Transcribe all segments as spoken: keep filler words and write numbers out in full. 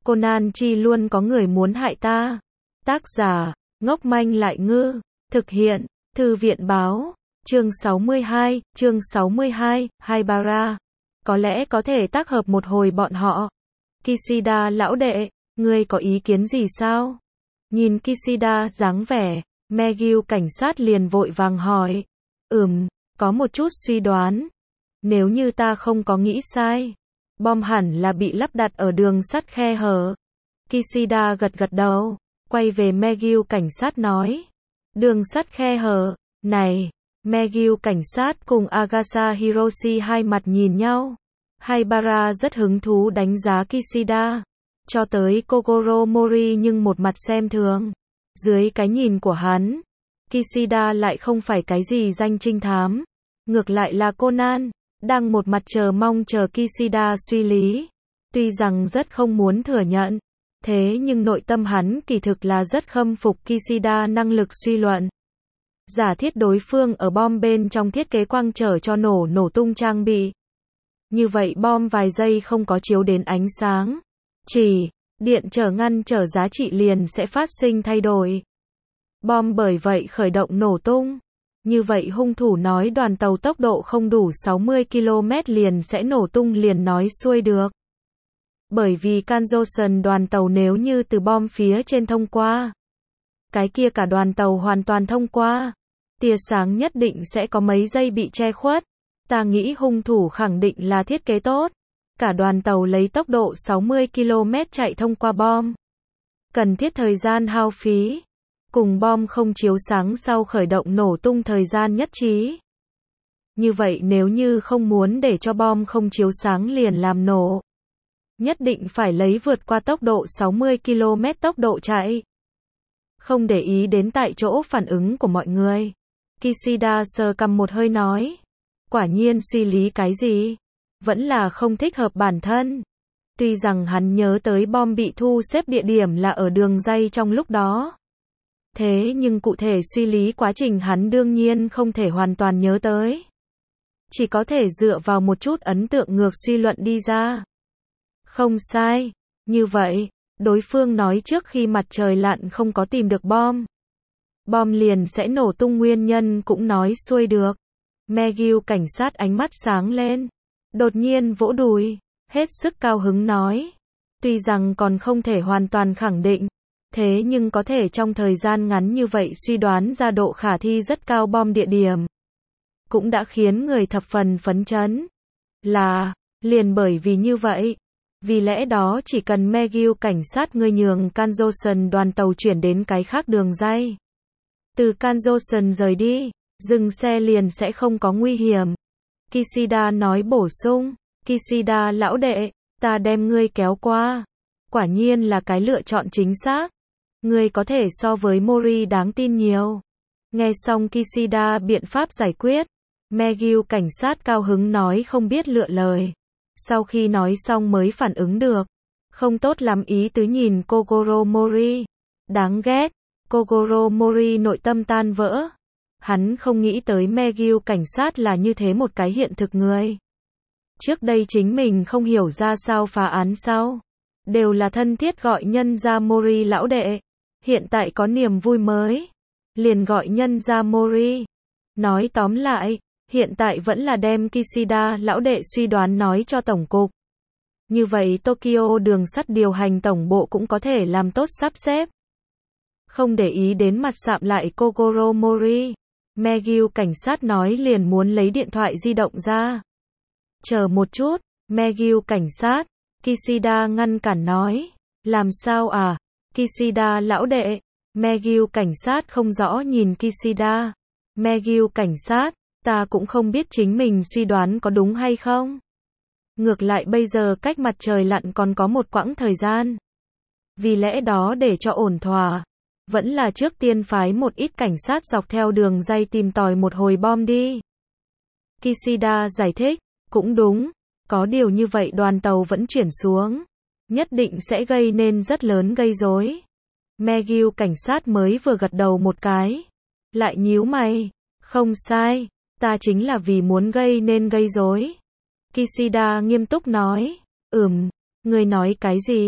Conan chi luôn có người muốn hại ta. Tác giả, ngốc manh lại ngư. Thực hiện, Thư viện báo. Chương sáu mươi hai, chương sáu mươi hai, Haibara. Có lẽ có thể tác hợp một hồi bọn họ. Kishida lão đệ, ngươi có ý kiến gì sao? Nhìn Kishida dáng vẻ, Megyu cảnh sát liền vội vàng hỏi. Ừm, có một chút suy đoán. Nếu như ta không có nghĩ sai, bom hẳn là bị lắp đặt ở đường sắt khe hở. Kishida gật gật đầu, quay về Megyu cảnh sát nói. Đường sắt khe hở, này, Megyu cảnh sát cùng Agasa Hiroshi hai mặt nhìn nhau. Haibara rất hứng thú đánh giá Kishida, cho tới Kogoro Mori nhưng một mặt xem thường. Dưới cái nhìn của hắn, Kishida lại không phải cái gì danh trinh thám. Ngược lại là Conan, đang một mặt chờ mong chờ Kishida suy lý. Tuy rằng rất không muốn thừa nhận, thế nhưng nội tâm hắn kỳ thực là rất khâm phục Kishida năng lực suy luận. Giả thiết đối phương ở bom bên trong thiết kế quang trở cho nổ nổ tung trang bị. Như vậy bom vài giây không có chiếu đến ánh sáng, chỉ điện trở ngăn trở giá trị liền sẽ phát sinh thay đổi. Bom bởi vậy khởi động nổ tung. Như vậy hung thủ nói đoàn tàu tốc độ không đủ sáu mươi ki lô mét liền sẽ nổ tung liền nói xuôi được. Bởi vì Kanjosan đoàn tàu nếu như từ bom phía trên thông qua, cái kia cả đoàn tàu hoàn toàn thông qua, tia sáng nhất định sẽ có mấy giây bị che khuất. Ta nghĩ hung thủ khẳng định là thiết kế tốt. Cả đoàn tàu lấy tốc độ sáu mươi ki lô mét chạy thông qua bom. Cần thiết thời gian hao phí. Cùng bom không chiếu sáng sau khởi động nổ tung thời gian nhất trí. Như vậy nếu như không muốn để cho bom không chiếu sáng liền làm nổ, nhất định phải lấy vượt qua tốc độ sáu mươi ki lô mét tốc độ chạy. Không để ý đến tại chỗ phản ứng của mọi người. Kishida sờ cằm một hơi nói. Quả nhiên suy lý cái gì? Vẫn là không thích hợp bản thân. Tuy rằng hắn nhớ tới bom bị thu xếp địa điểm là ở đường ray trong lúc đó. Thế nhưng cụ thể suy lý quá trình hắn đương nhiên không thể hoàn toàn nhớ tới. Chỉ có thể dựa vào một chút ấn tượng ngược suy luận đi ra. Không sai. Như vậy, đối phương nói trước khi mặt trời lặn không có tìm được bom, bom liền sẽ nổ tung nguyên nhân cũng nói xuôi được. Megyu cảnh sát ánh mắt sáng lên. Đột nhiên vỗ đùi, hết sức cao hứng nói. Tuy rằng còn không thể hoàn toàn khẳng định, thế nhưng có thể trong thời gian ngắn như vậy suy đoán ra độ khả thi rất cao bom địa điểm. Cũng đã khiến người thập phần phấn chấn. Là, liền bởi vì như vậy. Vì lẽ đó chỉ cần Megyu cảnh sát ngươi nhường Kanjosan đoàn tàu chuyển đến cái khác đường ray. Từ Kanjosan rời đi, dừng xe liền sẽ không có nguy hiểm. Kishida nói bổ sung. Kishida lão đệ, ta đem ngươi kéo qua. Quả nhiên là cái lựa chọn chính xác. Ngươi có thể so với Mori đáng tin nhiều. Nghe xong Kishida biện pháp giải quyết, Megyu cảnh sát cao hứng nói không biết lựa lời. Sau khi nói xong mới phản ứng được. Không tốt lắm ý tứ nhìn Kogoro Mori. Đáng ghét. Kogoro Mori nội tâm tan vỡ. Hắn không nghĩ tới Megyu cảnh sát là như thế một cái hiện thực người. Trước đây chính mình không hiểu ra sao phá án sau. Đều là thân thiết gọi nhân ra Mori lão đệ. Hiện tại có niềm vui mới. Liền gọi nhân ra Mori. Nói tóm lại, hiện tại vẫn là đem Kishida lão đệ suy đoán nói cho tổng cục. Như vậy Tokyo đường sắt điều hành tổng bộ cũng có thể làm tốt sắp xếp. Không để ý đến mặt sạm lại Kogoro Mori. Megyu cảnh sát nói liền muốn lấy điện thoại di động ra. Chờ một chút, Megyu cảnh sát. Kishida ngăn cản nói. Làm sao à? Kishida lão đệ. Megyu cảnh sát không rõ nhìn Kishida. Megyu cảnh sát, ta cũng không biết chính mình suy đoán có đúng hay không. Ngược lại bây giờ cách mặt trời lặn còn có một quãng thời gian. Vì lẽ đó để cho ổn thỏa, vẫn là trước tiên phái một ít cảnh sát dọc theo đường ray tìm tòi một hồi bom đi. Kishida giải thích, cũng đúng, có điều như vậy đoàn tàu vẫn chuyển xuống, nhất định sẽ gây nên rất lớn gây rối. Megyu cảnh sát mới vừa gật đầu một cái, lại nhíu mày, không sai, ta chính là vì muốn gây nên gây rối. Kishida nghiêm túc nói, ừm, ngươi nói cái gì?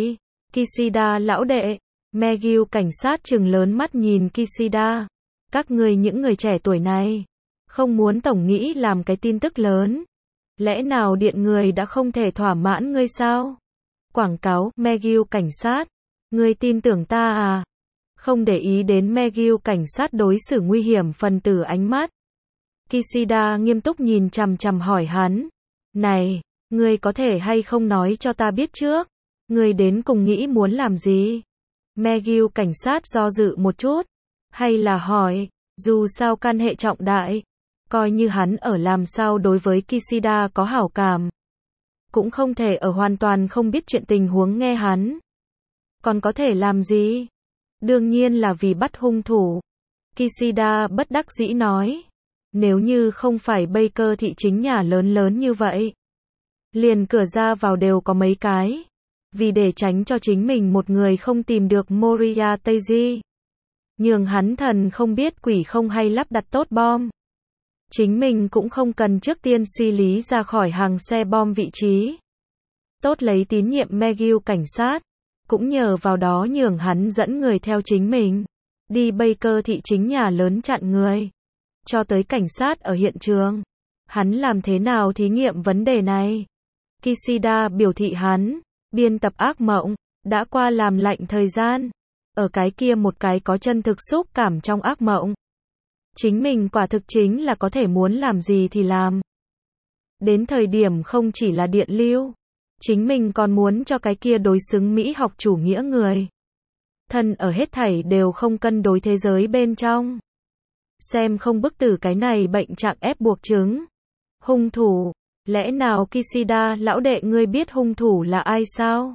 Kishida lão đệ. Megyu cảnh sát trừng lớn mắt nhìn Kishida. Các ngươi những người trẻ tuổi này, không muốn tổng nghĩ làm cái tin tức lớn. Lẽ nào điện người đã không thể thỏa mãn ngươi sao? Quảng cáo, Megyu cảnh sát. Ngươi tin tưởng ta à? Không để ý đến Megyu cảnh sát đối xử nguy hiểm phần tử ánh mắt. Kishida nghiêm túc nhìn chằm chằm hỏi hắn. Này, ngươi có thể hay không nói cho ta biết trước? Ngươi đến cùng nghĩ muốn làm gì? Megyu cảnh sát do dự một chút. Hay là hỏi, dù sao can hệ trọng đại. Coi như hắn ở làm sao đối với Kishida có hảo cảm. Cũng không thể ở hoàn toàn không biết chuyện tình huống nghe hắn. Còn có thể làm gì? Đương nhiên là vì bắt hung thủ. Kishida bất đắc dĩ nói. Nếu như không phải Baker thị chính nhà lớn lớn như vậy. Liền cửa ra vào đều có mấy cái. Vì để tránh cho chính mình một người không tìm được Moriya Teiji. Nhường hắn thần không biết quỷ không hay lắp đặt tốt bom. Chính mình cũng không cần trước tiên suy lý ra khỏi hàng xe bom vị trí. Tốt lấy tín nhiệm Megyu cảnh sát. Cũng nhờ vào đó nhường hắn dẫn người theo chính mình. Đi Baker thị chính nhà lớn chặn người. Cho tới cảnh sát ở hiện trường. Hắn làm thế nào thí nghiệm vấn đề này? Kishida biểu thị hắn, biên tập ác mộng, đã qua làm lạnh thời gian. Ở cái kia một cái có chân thực xúc cảm trong ác mộng. Chính mình quả thực chính là có thể muốn làm gì thì làm. Đến thời điểm không chỉ là điện lưu. Chính mình còn muốn cho cái kia đối xứng Mỹ học chủ nghĩa người. Thân ở hết thảy đều không cân đối thế giới bên trong. Xem không bức tử cái này bệnh trạng ép buộc chứng. Hung thủ. Lẽ nào Kishida lão đệ ngươi biết hung thủ là ai sao?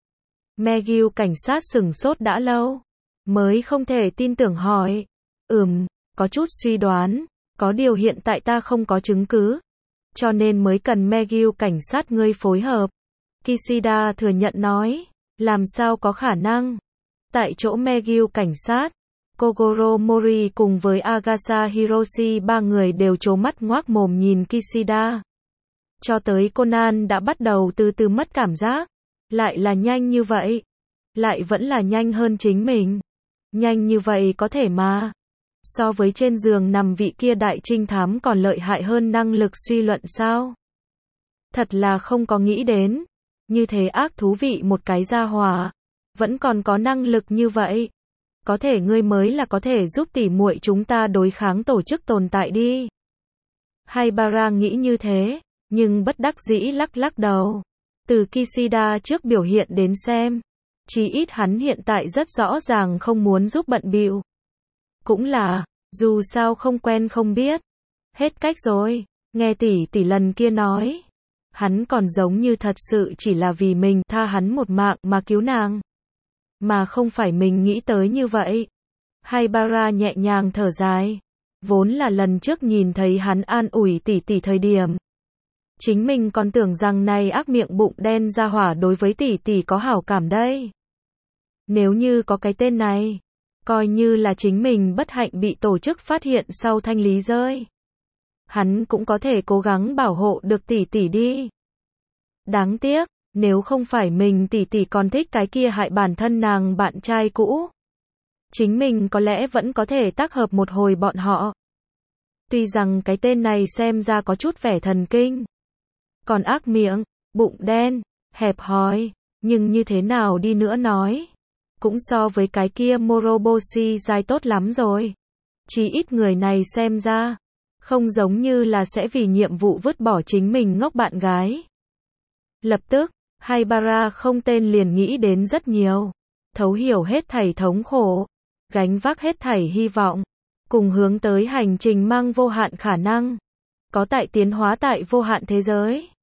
Megyu cảnh sát sửng sốt đã lâu. Mới không thể tin tưởng hỏi. Ừm, có chút suy đoán. Có điều hiện tại ta không có chứng cứ. Cho nên mới cần Megyu cảnh sát ngươi phối hợp. Kishida thừa nhận nói. Làm sao có khả năng? Tại chỗ Megyu cảnh sát. Kogoro Mori cùng với Agasa Hiroshi ba người đều trố mắt ngoác mồm nhìn Kishida. Cho tới Conan đã bắt đầu từ từ mất cảm giác. Lại là nhanh như vậy. Lại vẫn là nhanh hơn chính mình. Nhanh như vậy có thể mà. So với trên giường nằm vị kia đại trinh thám còn lợi hại hơn năng lực suy luận sao? Thật là không có nghĩ đến. Như thế ác thú vị một cái gia hỏa. Vẫn còn có năng lực như vậy. Có thể ngươi mới là có thể giúp tỉ muội chúng ta đối kháng tổ chức tồn tại đi. Haibara nghĩ như thế. Nhưng bất đắc dĩ lắc lắc đầu. Từ Kishida trước biểu hiện đến xem. Chí ít hắn hiện tại rất rõ ràng không muốn giúp bận bịu. Cũng là, dù sao không quen không biết. Hết cách rồi, nghe tỷ tỷ lần kia nói. Hắn còn giống như thật sự chỉ là vì mình tha hắn một mạng mà cứu nàng. Mà không phải mình nghĩ tới như vậy. Haibara nhẹ nhàng thở dài. Vốn là lần trước nhìn thấy hắn an ủi tỷ tỷ thời điểm. Chính mình còn tưởng rằng này ác miệng bụng đen ra hỏa đối với tỷ tỷ có hảo cảm đây. Nếu như có cái tên này, coi như là chính mình bất hạnh bị tổ chức phát hiện sau thanh lý rơi. Hắn cũng có thể cố gắng bảo hộ được tỷ tỷ đi. Đáng tiếc, nếu không phải mình tỷ tỷ còn thích cái kia hại bản thân nàng bạn trai cũ. Chính mình có lẽ vẫn có thể tác hợp một hồi bọn họ. Tuy rằng cái tên này xem ra có chút vẻ thần kinh. Còn ác miệng, bụng đen, hẹp hòi, nhưng như thế nào đi nữa nói. Cũng so với cái kia Moroboshi dài tốt lắm rồi. Chỉ ít người này xem ra. Không giống như là sẽ vì nhiệm vụ vứt bỏ chính mình ngốc bạn gái. Lập tức, Haibara không tên liền nghĩ đến rất nhiều. Thấu hiểu hết thảy thống khổ. Gánh vác hết thảy hy vọng. Cùng hướng tới hành trình mang vô hạn khả năng. Có tại tiến hóa tại vô hạn thế giới.